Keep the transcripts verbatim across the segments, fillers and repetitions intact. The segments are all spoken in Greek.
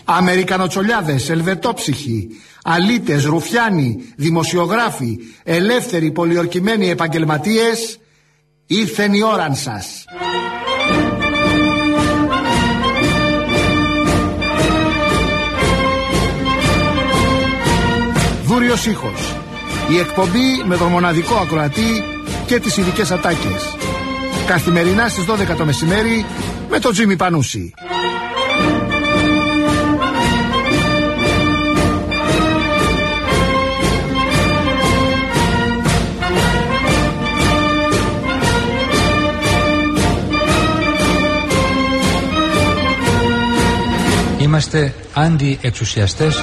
Αμερικανοτσολιάδες, ελβετόψυχοι, αλήτες, ρουφιάνοι, δημοσιογράφοι, ελεύθεροι πολιορκημένοι επαγγελματίες, ήρθεν η ώραν σας. Δούριος ήχος. Η εκπομπή με τον μοναδικό ακροατή και τις ειδικές ατάκες. Καθημερινά στις δώδεκα το μεσημέρι με τον Τζίμι Πανούση. Είμαστε αντιεξουσιαστές.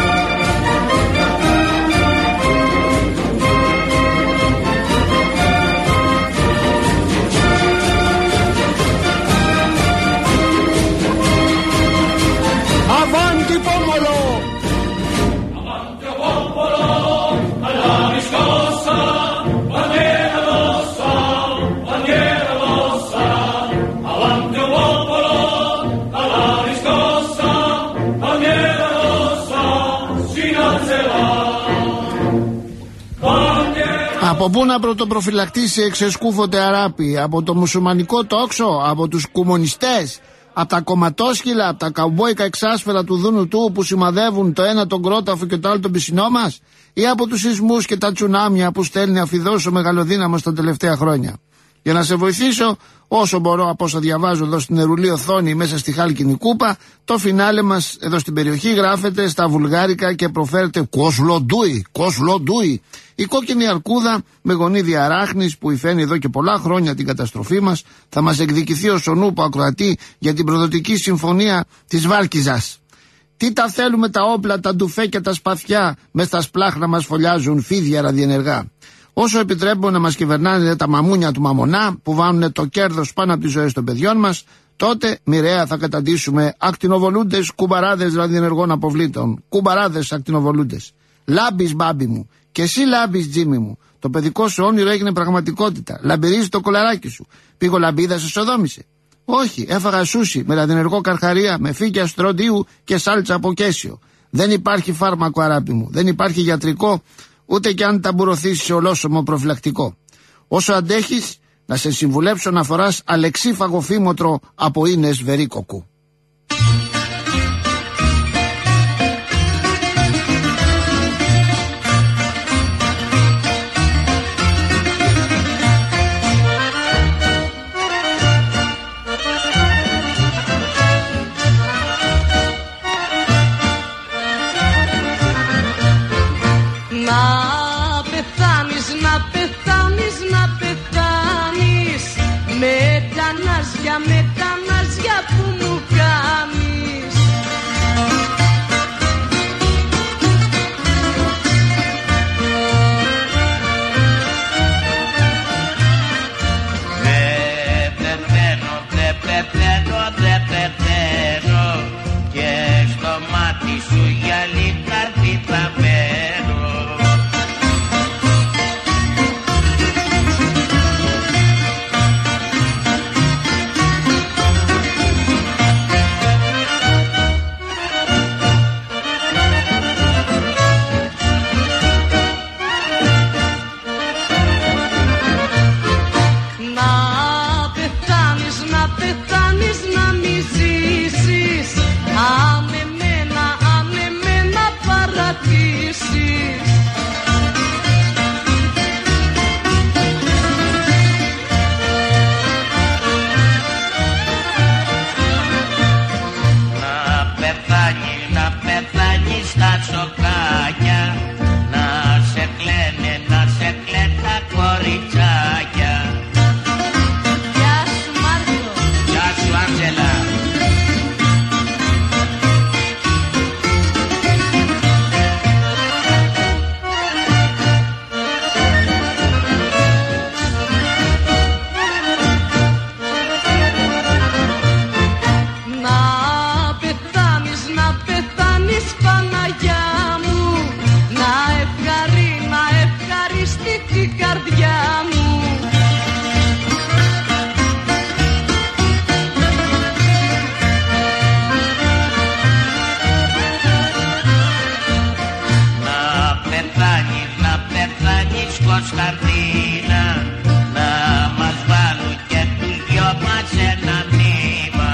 Από πού να πρωτοπροφυλακτήσει εξεσκούφωτε αράπη? Από το μουσουλμανικό τόξο? Από τους κομμουνιστές? Από τα κομματόσχυλα? Από τα καουμπόικα εξάσφαιρα του Δούνου του που σημαδεύουν το ένα τον κρόταφο και το άλλο τον πισινό μας? Ή από τους σεισμούς και τα τσουνάμια που στέλνει αφιδός ο μεγαλοδύναμος τα τελευταία χρόνια? Για να σε βοηθήσω όσο μπορώ από όσα διαβάζω εδώ στην ερουλή οθόνη μέσα στη χάλκινη κούπα, το φινάλε μας εδώ στην περιοχή γράφεται στα βουλγάρικα και προφέρεται Κοσλοντούι, Κοσλοντούι. Η κόκκινη αρκούδα με γονίδια αράχνης που υφαίνει εδώ και πολλά χρόνια την καταστροφή μας θα μας εκδικηθεί ως ο νου που ακροατεί για την προδοτική συμφωνία της Βάλκιζας. Τι τα θέλουμε τα όπλα, τα ντουφέ και τα σπαθιά, μες στα σπλάχνα μας φωλιάζουν φίδια ραδιενεργά. Όσο επιτρέπουν να μας κυβερνάνε τα μαμούνια του μαμονά που βάνουν το κέρδος πάνω από τις ζωές των παιδιών μας, τότε μοιραία θα καταντήσουμε ακτινοβολούντες κουμπαράδες ραδιενεργών αποβλήτων. Κουμπαράδες ακτινοβολούντες. Λάμπεις μπάμπι μου, και εσύ λάμπεις Τζίμι μου. Το παιδικό σου όνειρο έγινε πραγματικότητα. Λαμπυρίζει το κολαράκι σου. Πήγω λαμπίδα, σε σοδόμησε? Όχι, έφαγα σούσι με ραδιενεργό καρχαρία, με φύκια στροντίου και σάλτσα από κέσιο. Δεν υπάρχει φάρμακο αράπη μου. Δεν υπάρχει γιατρικό, ούτε κι αν ταμπουρωθείς σε ολόσωμο προφυλακτικό. Όσο αντέχεις, να σε συμβουλέψω να φοράς αλεξίφαγο φήμοτρο από ίνες βερίκοκου. Μετανάζια που μου κάνεις. Δεν πεθαίνω, δεν πεθαίνω, δεν πεθαίνω και στο μάτι σου γυαλί καρφί θα μένω. Παναγιά ως χαρτίνα, να μας βάλουν και τους δυο μας ένα μνήμα.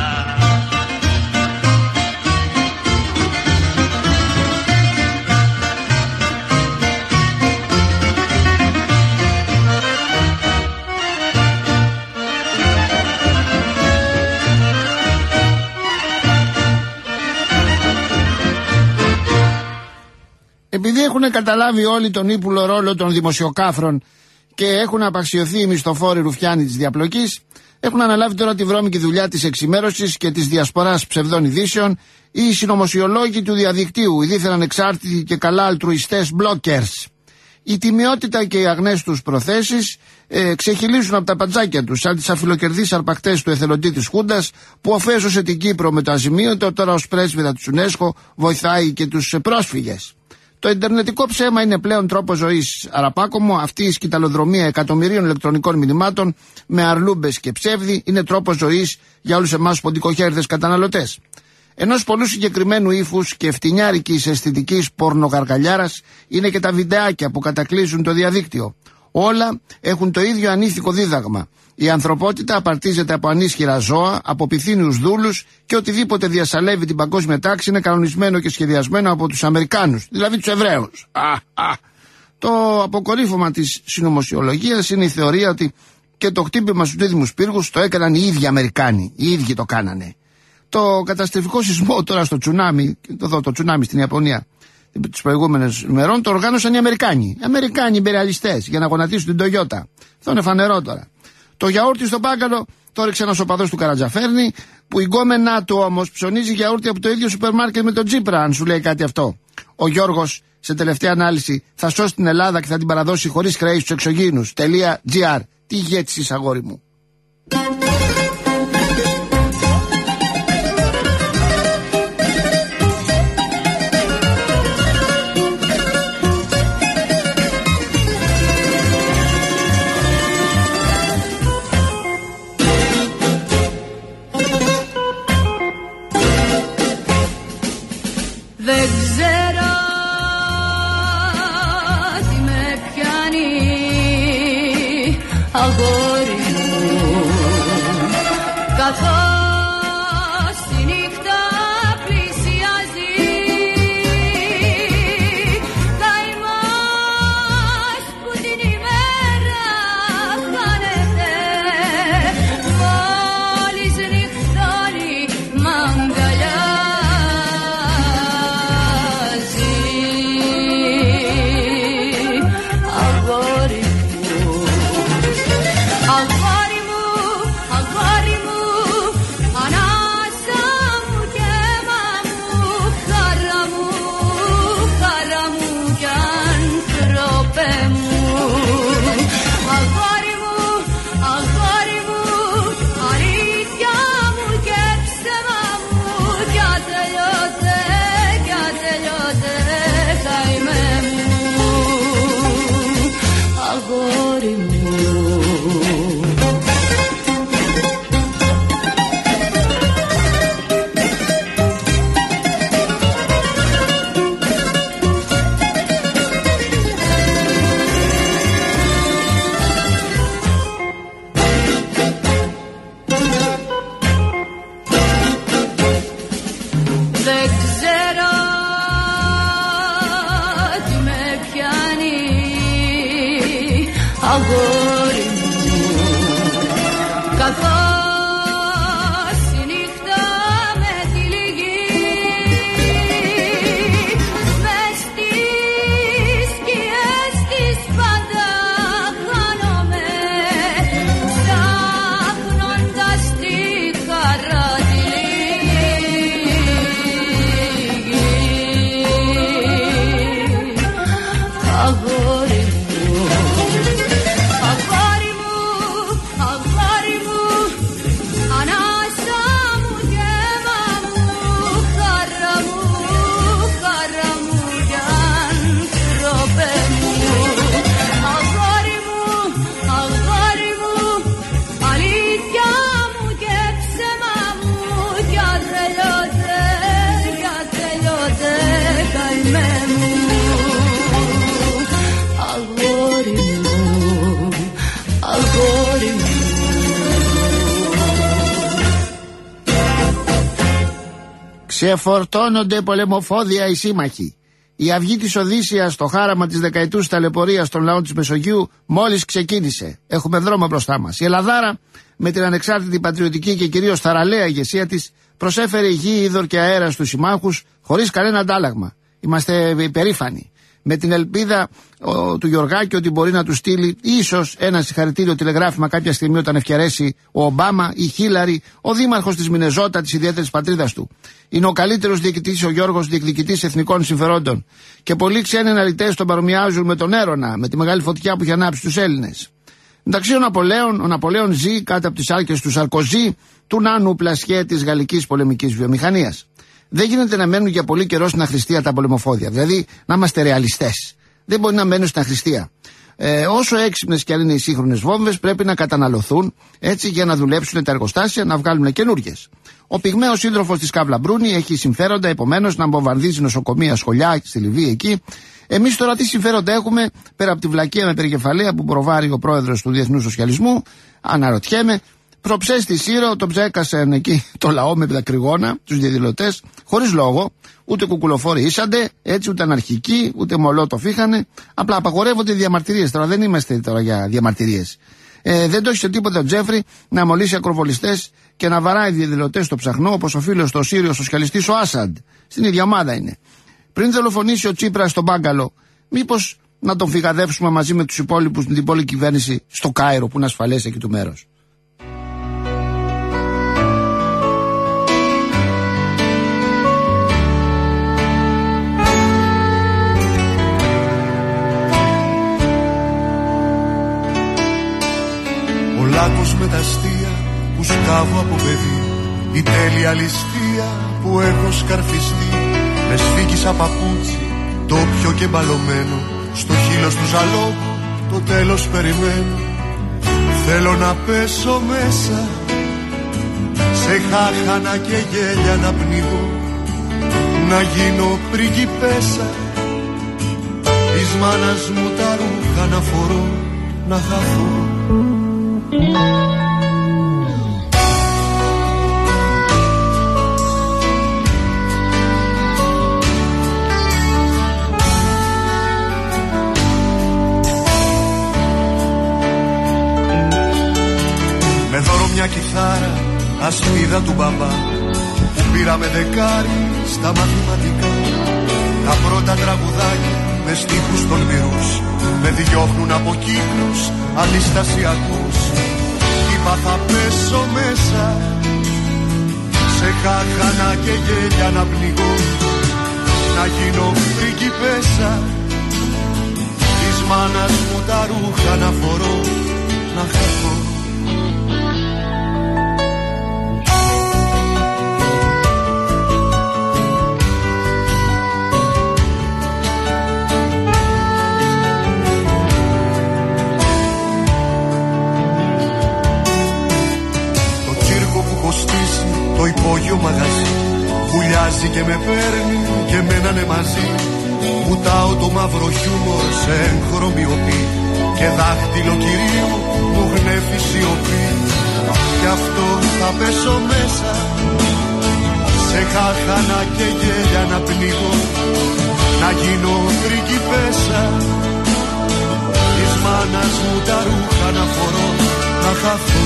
Επειδή έχουν καταλάβει όλοι τον ύπουλο ρόλο των δημοσιοκάφρων και έχουν απαξιωθεί οι μισθοφόροι ρουφιάνοι της διαπλοκής, έχουν αναλάβει τώρα τη βρώμικη δουλειά της εξημέρωσης και της διασποράς ψευδών ειδήσεων οι συνωμοσιολόγοι του διαδικτύου, οι δίθεν ανεξάρτητοι και καλά αλτρουιστές blockers. Η τιμιότητα και οι αγνές τους προθέσεις ε, ξεχυλίζουν από τα παντζάκια τους, σαν τις αφιλοκερδείς αρπακτές του εθελοντή της Χούντας που αφέσωσε την Κύπρο με το αζημίωτο, τώρα ως πρέσβυρα της UNESCO βοηθάει και τους πρόσφυγες. Το ιντερνετικό ψέμα είναι πλέον τρόπος ζωής, αραπάκομο. Αυτή η σκυταλοδρομία εκατομμυρίων ηλεκτρονικών μηνυμάτων με αρλούμπες και ψεύδι είναι τρόπος ζωής για όλους εμάς τους ποντικοχέρδες καταναλωτές. Ενός πολλού συγκεκριμένου ύφους και φτηνιάρικης αισθητικής πορνογαργαλιάρας είναι και τα βιντεάκια που κατακλείζουν το διαδίκτυο. Όλα έχουν το ίδιο ανήθικο δίδαγμα. Η ανθρωπότητα απαρτίζεται από ανίσχυρα ζώα, από πυθύνιους δούλους και οτιδήποτε διασαλεύει την παγκόσμια τάξη είναι κανονισμένο και σχεδιασμένο από τους Αμερικάνους, δηλαδή τους Εβραίους. Α, α. Το αποκορύφωμα της συνωμοσιολογίας είναι η θεωρία ότι και το χτύπημα στους δίδυμους πύργους το έκαναν οι ίδιοι Αμερικάνοι. Οι ίδιοι το κάνανε. Το καταστροφικό σεισμό τώρα στο τσουνάμι, το, το τσουνάμι στην Ιαπωνία, τις προηγούμενες ημερών, το οργάνωσαν οι Αμερικάνοι. Οι Αμερικάνοι υπεραλιστές για να γονατίσουν την Τογιώτα. Αυτό είναι φανερό τώρα. Το γιαούρτι στο μπάγκαλο το ρίξε ένας οπαδός του Καρατζαφέρνη, που η γκόμενά του όμως ψωνίζει γιαούρτι από το ίδιο σούπερ μάρκετ με τον Τσίπρα, αν σου λέει κάτι αυτό. Ο Γιώργος, σε τελευταία ανάλυση, θα σώσει την Ελλάδα και θα την παραδώσει χωρίς χρέη στους εξωγήινους. .gr. Τι ηγέτης, αγόρι μου. Δεν ξέρω τι με πιάνει, αγόρι μου, καθώς η νύχτα πλησιάζει. Καημάς που την ημέρα χάνεται, μόλις νυχτώνει μ' αγκαλιά. Σε φορτώνονται πολεμοφόδια οι σύμμαχοι. Η αυγή της Οδύσσειας στο χάραμα της δεκαετούς ταλαιπωρίας των λαών της Μεσογείου μόλις ξεκίνησε. Έχουμε δρόμο μπροστά μας. Η Ελλαδάρα, με την ανεξάρτητη πατριωτική και κυρίως θαραλέα ηγεσία της, προσέφερε γη, είδωρ και αέρα στους συμμάχους χωρίς κανένα αντάλλαγμα. Είμαστε υπερήφανοι. Με την ελπίδα ο, του Γιωργάκη ότι μπορεί να του στείλει ίσως ένα συγχαρητήριο τηλεγράφημα κάποια στιγμή όταν ευκαιρέσει ο Ομπάμα, η Χίλαρη, ο δήμαρχος της Μινεζότα, της ιδιαίτερης πατρίδας του. Είναι ο καλύτερος διοικητής ο Γιώργος, διεκδικητής εθνικών συμφερόντων. Και πολλοί ξένοι αναλυτές τον παρομοιάζουν με τον Έρωνα, με τη μεγάλη φωτιά που είχε ανάψει τους Έλληνες. Εντάξει, ο Ναπολέον, ο Ναπολέον ζει κάτω από τις άρκες του Σαρκοζή, του Νάνου Πλασιέ της γαλλικής πολεμικής βιομηχανίας. Δεν γίνεται να μένουν για πολύ καιρό στην αχρηστία τα πολεμοφόδια. Δηλαδή να είμαστε ρεαλιστές. Δεν μπορεί να μένουν στην αχρηστία. Ε, όσο έξυπνες κι αν είναι οι σύγχρονες βόμβες, πρέπει να καταναλωθούν έτσι για να δουλέψουν τα εργοστάσια, να βγάλουν καινούργιες. Ο πυγμαίος σύντροφος της Καύλα Μπρούνη έχει συμφέροντα επομένως να βομβαρδίζει νοσοκομεία, σχολιά στη Λιβύη εκεί. Εμείς τώρα τι συμφέροντα έχουμε πέρα από τη βλακεία με περικεφαλαία που προβάρει ο πρόεδρος του Διεθνούς Σοσιαλισμού? Αναρωτιέμαι. Προψέ στη Σύρο τον ψέκασαν εκεί το λαό με δακρυγόνα, τους διαδηλωτές, χωρίς λόγο, ούτε κουκουλοφόροι ήσαντε, έτσι ούτε αναρχικοί, ούτε μολότοφ είχανε. Απλά απαγορεύονται οι διαμαρτυρίες. Τώρα δεν είμαστε τώρα για διαμαρτυρίες. Ε, δεν το έχει σε τίποτα ο Τζέφρι να μολύσει ακροβολιστές και να βαράει διαδηλωτές στο ψαχνό, όπως ο φίλος του Σύριο σοσιαλιστής ο Άσαντ. Στην ίδια ομάδα είναι. Πριν δολοφονήσει ο Τσίπρας στον Μπάγκαλο, μήπως να τον φυγαδεύσουμε μαζί με τους υπόλοιπους την υπόλοιπη κυβέρνηση στο Κάιρο που είναι ασφαλές εκεί του μέρος. Λάκκος με τα αστεία που σκάβω από παιδί, η τέλεια ληστεία που έχω σκαρφιστεί. Με σφίγγισα παπούτσι, το πιο και μπαλωμένο, στο χείλος του ζαλόγου το τέλος περιμένω. Θέλω να πέσω μέσα, σε χάχανα και γέλια να πνιγώ, να γίνω πριγκιπέσα, της μάνας μου τα ρούχα να φορώ, να χαθώ. Με δώρο μια κιθάρα, ασπίδα του μπαμπά, που πήραμε δεκάρι στα μαθηματικά. Τα πρώτα τραγουδάκια με στίχους τολμηρούς, με διώχνουν από κύκλους αντιστασιακούς. Είπα θα πέσω μέσα, σε χάχανα και γέλια να πνιγώ, να γίνω πριγκιπέσα, της μάνας μου τα ρούχα να φορώ, να χαθώ. Το υπόγειο μαγαζί βουλιάζει και με παίρνει και μένανε μαζί. Βουτάω το μαύρο χιούμορ σε έγχρωμη οπή και δάχτυλο κυρίου μου γνέφει σιωπή. Κι αυτό θα πέσω μέσα, σε χάχανα και γέλια να πνίγω, να γίνω πριγκιπέσα, της μάνας μου τα ρούχα να φορώ, να χαθώ.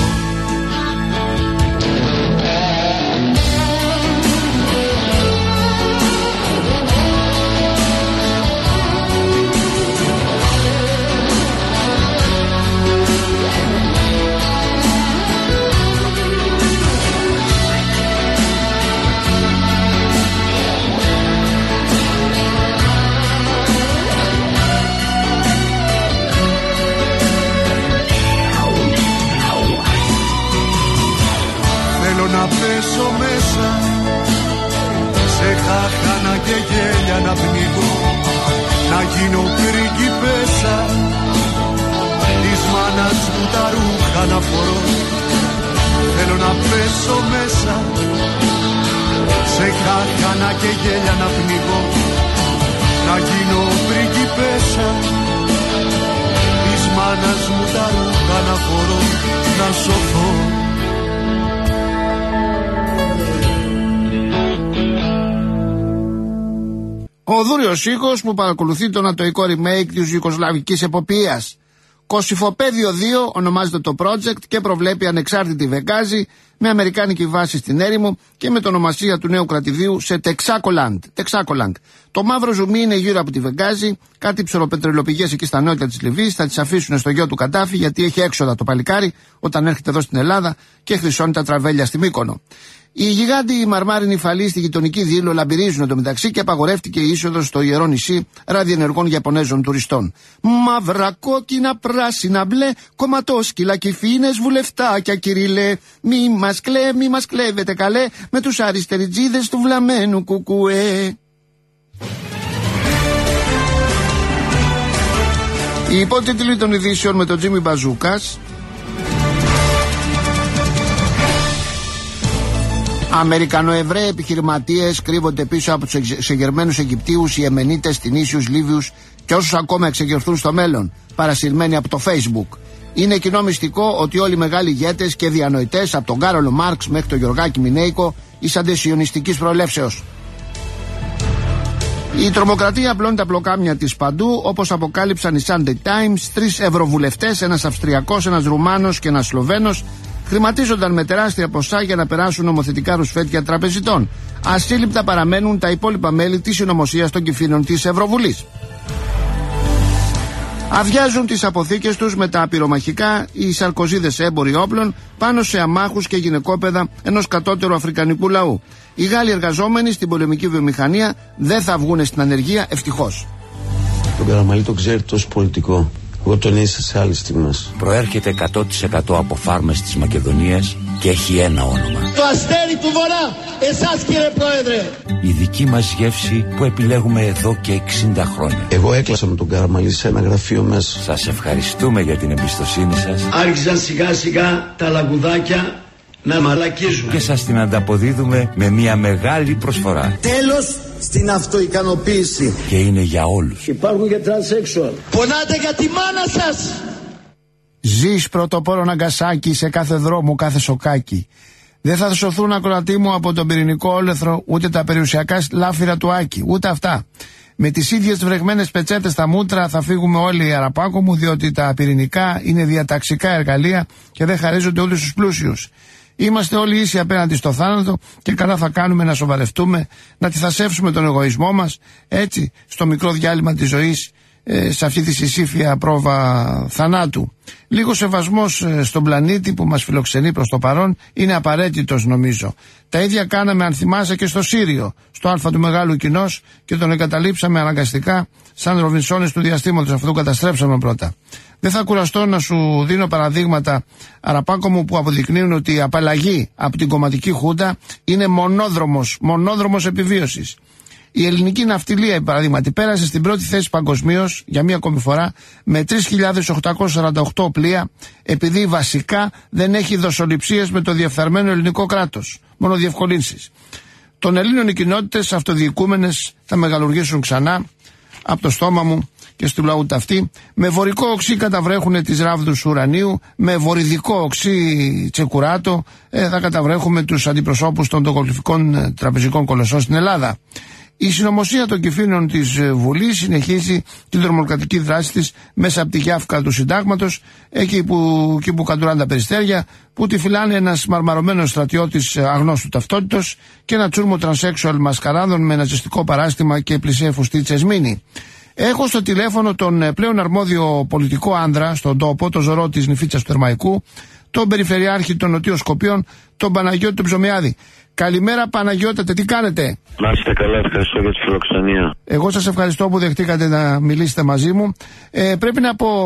Να πέσω μέσα, σε χάχανα και γέλια να πνιγώ, να γίνω πριγκιπέσα, της μάνας μου τα ρούχα να φορώ. Θέλω να πέσω μέσα, σε χάχανα και γέλια να πνιγώ, να γίνω πριγκιπέσα, της μάνας μου τα ρούχα να φορώ, να σωθώ. Ο Δούριος Οίκος που παρακολουθεί το νατοϊκό remake της Ιουγκοσλαβικής εποπτείας. Κωσυφοπαίδιο δύο ονομάζεται το project και προβλέπει ανεξάρτητη Βεγγάζη με αμερικάνικη βάση στην έρημο και με την ονομασία του νέου κρατηδίου σε Τεξάκολαντ. Τεξάκολαντ. Το μαύρο ζουμί είναι γύρω από τη Βεγγάζη, κάτι ψωροπετρελαιοπηγές εκεί στα νότια της Λιβύης θα τις αφήσουν στο γιο του Καντάφη γιατί έχει έξοδα το παλικάρι όταν έρχεται εδώ στην Ελλάδα και χρυσώνει τα τραβέλια στη Μύκονο. Οι γιγάντιοι μαρμάρινοι φαλοί στη γειτονική Δήλο λαμπυρίζουν εντωμεταξύ και απαγορεύτηκε η είσοδος στο ιερό νησί ραδιενεργών Ιαπωνέζων τουριστών. Μαύρα, κόκκινα, πράσινα, μπλε, κομματόσκυλα και φίνες βουλευτάκια, Κυρίλε. Μη μας κλέ, μη μας κλέβετε καλέ, με τους αριστεριτζίδες του βλαμμένου κουκουέ. Οι υπότιτλοι των ειδήσεων με τον Τζίμι Μπαζούκας. Αμερικανοεβραίοι επιχειρηματίες κρύβονται πίσω από τους εξεγερμένους Αιγυπτίους, Ιεμενίτες, Τινήσιους, Λίβιους και όσους ακόμα εξεγερθούν στο μέλλον, παρασυρμένοι από το Facebook. Είναι κοινό μυστικό ότι όλοι οι μεγάλοι ηγέτες και διανοητές, από τον Κάρολο Μάρξ μέχρι τον Γιωργάκη Μινέικο, ήσαντε σιωνιστικής προελεύσεως. Η τρομοκρατία απλώνει τα πλοκάμια της παντού, όπως αποκάλυψαν οι Sunday Times. Τρεις ευρωβουλευτές, ένας Αυστριακός, ένας Ρουμάνος και ένας Σλοβαίνος, χρηματίζονταν με τεράστια ποσά για να περάσουν νομοθετικά ρουσφέτια τραπεζιτών. Ασύλληπτα παραμένουν τα υπόλοιπα μέλη της συνωμοσίας των κυφήνων της Ευρωβουλής. Αδειάζουν τις αποθήκες τους με τα πυρομαχικά οι σαρκοζίδες έμποροι όπλων πάνω σε αμάχους και γυναικόπαιδα ενός κατώτερου αφρικανικού λαού. Οι Γάλλοι εργαζόμενοι στην πολεμική βιομηχανία δεν θα βγουν στην ανεργία, ευτυχώς. Τον Καραμαλή τον ξέρετε ως πολιτικό. Εγώ τον είσαι σε άλλες στιγμές. Προέρχεται εκατό τοις εκατό από φάρμες της Μακεδονίας και έχει ένα όνομα. Το αστέρι του Βορρά, εσάς κύριε Πρόεδρε. Η δική μας γεύση που επιλέγουμε εδώ και εξήντα χρόνια. Εγώ έκλασα με τον Καραμαλή σε ένα γραφείο μέσα. Σας ευχαριστούμε για την εμπιστοσύνη σας. Άρχισαν σιγά σιγά τα λαγουδάκια να μαλακίζουν. Και σας την ανταποδίδουμε με μια μεγάλη προσφορά. Τέλος στην αυτοικανοποίηση. Και είναι για όλους. Υπάρχουν και τρανσέξουαλ. Πονάτε για τη μάνα σας. Ζεις πρωτοπόρο Ναγκασάκι σε κάθε δρόμο, κάθε σοκάκι. Δεν θα σωθούν ακροατή μου από τον πυρηνικό όλεθρο ούτε τα περιουσιακά λάφυρα του Άκη, ούτε αυτά. Με τις ίδιες βρεγμένες πετσέτες στα μούτρα θα φύγουμε όλοι, Αραπάκο μου, διότι τα πυρηνικά είναι διαταξικά εργαλεία και δεν χαρίζονται ούτε στους πλούσιους. Είμαστε όλοι ίσοι απέναντι στο θάνατο και καλά θα κάνουμε να σοβαρευτούμε, να τυθασεύσουμε τον εγωισμό μας, έτσι, στο μικρό διάλειμμα της ζωής, ε, σε αυτή τη συσήφια πρόβα θανάτου. Λίγο σεβασμός ε, στον πλανήτη που μας φιλοξενεί προς το παρόν είναι απαραίτητος, νομίζω. Τα ίδια κάναμε, αν θυμάσαι, και στο Σύριο, στο Α του Μεγάλου Κοινός, και τον εγκαταλείψαμε αναγκαστικά σαν Ροβινσόνες του διαστήματος, αφού τον καταστρέψαμε πρώτα. Δεν θα κουραστώ να σου δίνω παραδείγματα, Αραπάκο μου, που αποδεικνύουν ότι η απαλλαγή από την κομματική χούντα είναι μονόδρομος, μονόδρομος επιβίωσης. Η ελληνική ναυτιλία, παραδείγματι, πέρασε στην πρώτη θέση παγκοσμίως για μία ακόμη φορά με τρεις χιλιάδες οκτακόσια σαράντα οκτώ πλοία, επειδή βασικά δεν έχει δοσοληψίες με το διεφθαρμένο ελληνικό κράτος, μόνο διευκολύνσεις. Των Ελλήνων οι κοινότητες αυτοδιοικούμενες θα μεγαλουργήσουν ξανά από το στόμα μου και στο λαού ταυτί. Με βορικό οξύ καταβρέχουν τις ράβδους ουρανίου, με βορειδικό οξύ τσεκουράτο ε, θα καταβρέχουμε τους αντιπροσώπους των τοκολυφικών ε, τραπεζικών κολοσσών στην Ελλάδα. Η συνωμοσία των κυφήνων της Βουλής συνεχίζει την τρομοκρατική δράση της μέσα από τη γιάφκα του συντάγματος, εκεί που, εκεί που κατουράνε τα περιστέρια, που τη φυλάνε ένας μαρμαρωμένος στρατιώτης αγνώστου ταυτότητος και ένα τσούρμο τρανσέξουαλ μασκαράδων με ναζιστικό παράστημα και πλησία φουστή τσεσμίνη. Έχω στο τηλέφωνο τον πλέον αρμόδιο πολιτικό άνδρα στον τόπο, τον Ζωρό της Νηφίτσας του Ερμαϊκού, τον Περιφερειάρχη των Νοτίων Σκοπίων, τον Παναγιώτη τον Ψωμιάδη. Καλημέρα, Παναγιώτε, τι κάνετε? Να είστε καλά, ευχαριστώ για τη φιλοξενία. Εγώ σας ευχαριστώ που δεχτήκατε να μιλήσετε μαζί μου. Ε, πρέπει να πω,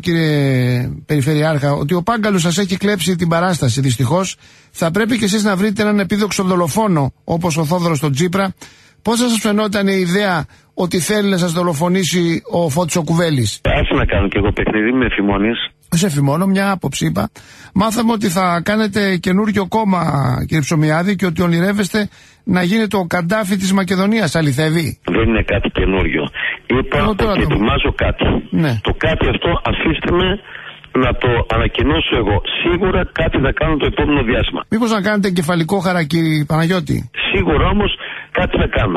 κύριε Περιφερειάρχα, ότι ο Πάγκαλος σας έχει κλέψει την παράσταση, δυστυχώς. Θα πρέπει και εσείς να βρείτε έναν επίδοξο δολοφόνο, όπως ο Θόδωρος τον Τσίπρα. Πώς θα σας φαινόταν η ιδέα ότι θέλει να σας δολοφονήσει ο Φώτης ο Κουβέλης? Άσε να κάνω κι εγώ παιχνίδι με εφημονίες. Σε εφημώνω, μια άποψη είπα. Μάθαμε ότι θα κάνετε καινούριο κόμμα, κύριε Ψωμιάδη, και ότι ονειρεύεστε να γίνετε ο Καντάφη της Μακεδονίας. Αληθεύει? Δεν είναι κάτι καινούριο. Είπα ότι το... ετοιμάζω κάτι. Ναι. Το κάτι αυτό αφήστε με να το ανακοινώσω εγώ. Σίγουρα κάτι θα κάνω το επόμενο διάστημα. Μήπως να κάνετε κεφαλικό χαρακτήρι, Παναγιώτη? Σίγουρα όμως κάτι θα κάνω.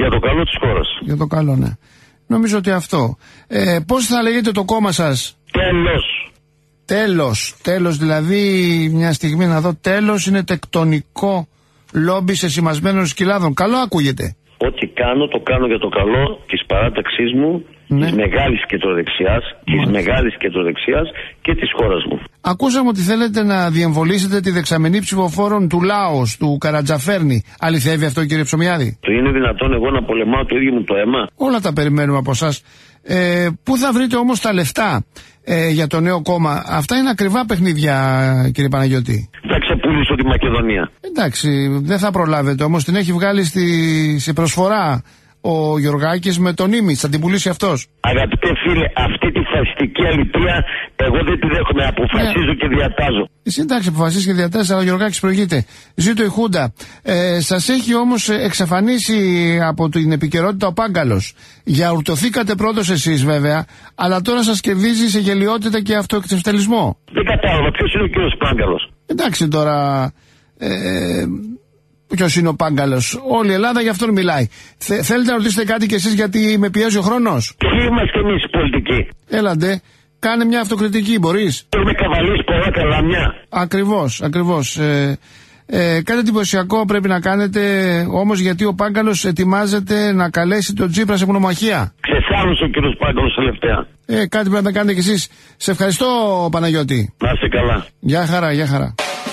Για το καλό της χώρας. Για το καλό, ναι. Νομίζω ότι αυτό. Ε, πώς θα λέγεται το κόμμα σας? Τέλος. Τέλος. Τέλος, δηλαδή, μια στιγμή να δω. Τέλος είναι τεκτονικό λόμπι σε σημασμένων σκυλάδων. Καλό ακούγεται. Ό,τι κάνω, το κάνω για το καλό της παράταξής μου, ναι. της μεγάλης κεντροδεξιάς, της μεγάλης κεντροδεξιάς και της χώρας μου. Ακούσαμε ότι θέλετε να διεμβολήσετε τη δεξαμενή ψηφοφόρων του Λάος, του Καρατζαφέρνη. Αληθεύει αυτό, κύριε Ψωμιάδη? Το είναι δυνατόν εγώ να πολεμάω το ίδιο μου το αίμα? Όλα τα περιμένουμε από εσάς. Ε, πού θα βρείτε όμως τα λεφτά ε, για το νέο κόμμα? Αυτά είναι ακριβά παιχνίδια, κύριε Παναγιώτη. Θα ξεπουλήσω τη Μακεδονία. Εντάξει, δεν θα προλάβετε όμως. Την έχει βγάλει στη, σε προσφορά ο Γιωργάκης με τον Ήμιτς. Θα την πουλήσει αυτός. Αγαπητέ φίλε, αυτή τη φασιστική αλήθεια εγώ δεν τη δέχομαι. Αποφασίζω yeah. και διατάζω. Εσύ εντάξει, αποφασίζεις και διατάζεις, αλλά ο Γιωργάκης προηγείται. Ζήτω η Χούντα. Ε, σας έχει όμως εξαφανίσει από την επικαιρότητα ο Πάγκαλος. Γιαουρτωθήκατε πρώτος εσείς βέβαια, αλλά τώρα σας κερδίζει σε γελιότητα και αυτοεξευτελισμό. Δεν κατάλαβα ποιος είναι ο κύριος Πάγκαλος. Εντάξει τώρα. Ε, Ποιος είναι ο Πάγκαλος? Όλη η Ελλάδα γι' αυτόν μιλάει. Θε, θέλετε να ρωτήσετε κάτι κι εσείς, γιατί με πιέζει ο χρόνος? Ποιοι είμαστε εμείς οι πολιτικοί? Έλαντε, κάνε μια αυτοκριτική, μπορείς? Είμαι καβαλής πολλά καλάμια. Ακριβώς, ακριβώς. Ε, ε, κάτι εντυπωσιακό πρέπει να κάνετε όμως, γιατί ο Πάγκαλος ετοιμάζεται να καλέσει τον Τσίπρα σε μονομαχία. Ξεσάλωσε ο κύριος Πάγκαλος τελευταία. Ε, κάτι πρέπει να κάνετε κι εσείς. Σε ευχαριστώ, Παναγιώτη. Να είστε καλά. Γεια χαρά, γεια χαρά.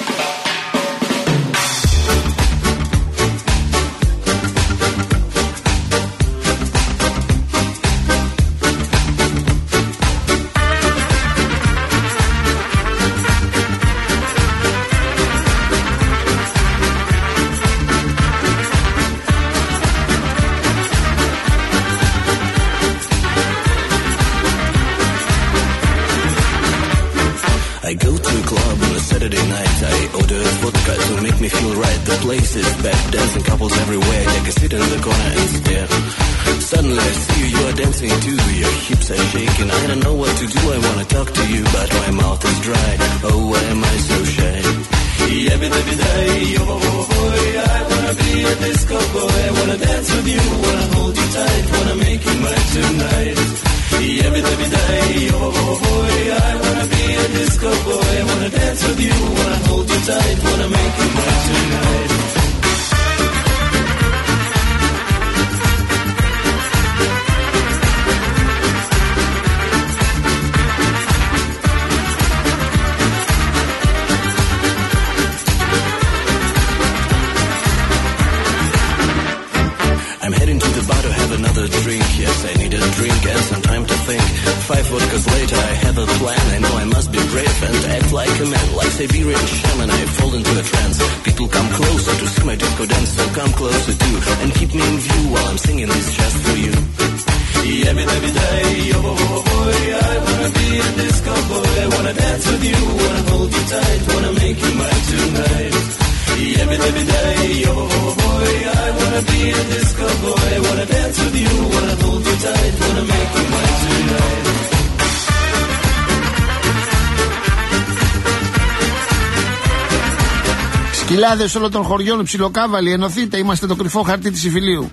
I go to a club on a Saturday night. I order vodka to make me feel right. The place is packed, dancing couples everywhere. Take a seat in the corner and stare. Suddenly I see you, you are dancing too. Your hips are shaking. I don't know what to do. I wanna talk to you, but my mouth is dry. Oh, why am I so shy? Every day, oh, oh, oh, boy, I wanna be a disco boy. I wanna dance with you, wanna hold you tight, wanna make you mine tonight. Every day, oh, oh, oh, boy, I wanna be a disco boy. I wanna dance with you, wanna hold you tight, wanna make you mine tonight. I'm heading to the bar to have another drink. Yes, I need a drink and some time to think. Five vodkas later, I have a plan. I know I must be brave and act like a man. Like Siberian shaman, I fall into a trance. People come closer to see my disco dance, so come closer too. And keep me in view while I'm singing this just for you. Every, every day, oh, oh, oh, boy, I wanna be a disco boy. I wanna dance with you, wanna hold you tight, wanna make you mine tonight. Every, every day, oh, oh, oh, boy, I wanna be a disco boy. I wanna dance with you, wanna hold you tight, wanna make you mine tonight. Σκυλάδες όλων των χωριών, ψιλοκάβαλοι, ενωθείτε, είμαστε το κρυφό χαρτί της Ιφιλίου.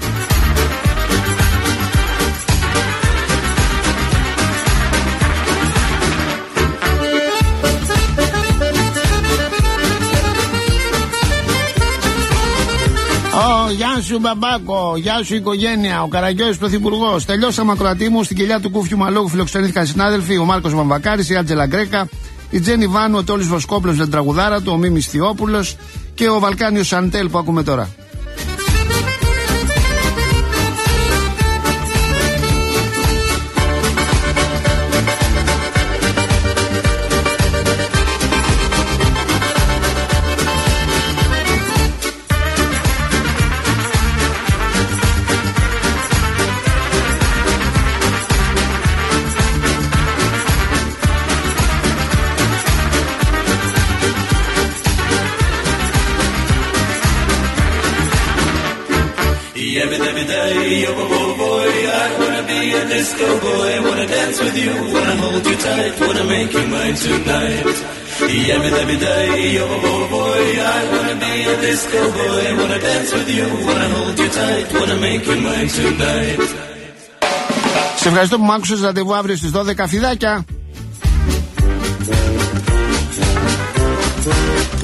Oh, γεια σου Μπαμπάκο, γεια σου οικογένεια, ο Καραγκιόζης πρωθυπουργός. Τελειώσαμε ακροατή μου, στην κοιλιά του Κούφιου Μαλόγου φιλοξενήθηκαν συνάδελφοι, ο Μάρκος Βαμβακάρης, η Άντζελα Γκρέκα, η Τζένι Βάνου, ο Τόλης Βοσκόπλος με την τραγουδάρα του, ο Μίμης Θειόπουλος και ο Βαλκάνιος Σαντέλ που ακούμε τώρα. Every, every day, oh, oh, boy, I wanna be a disco boy. I wanna dance with you, wanna hold you tight, wanna make you mine tonight. Every every day, oh boy, I wanna be a disco boy. Wanna dance with you, wanna hold you tight, wanna make you mine tonight. Σε ευχαριστώ που μ' άκουσες. Ραντεβού αύριο στις δώδεκα, φιδάκια.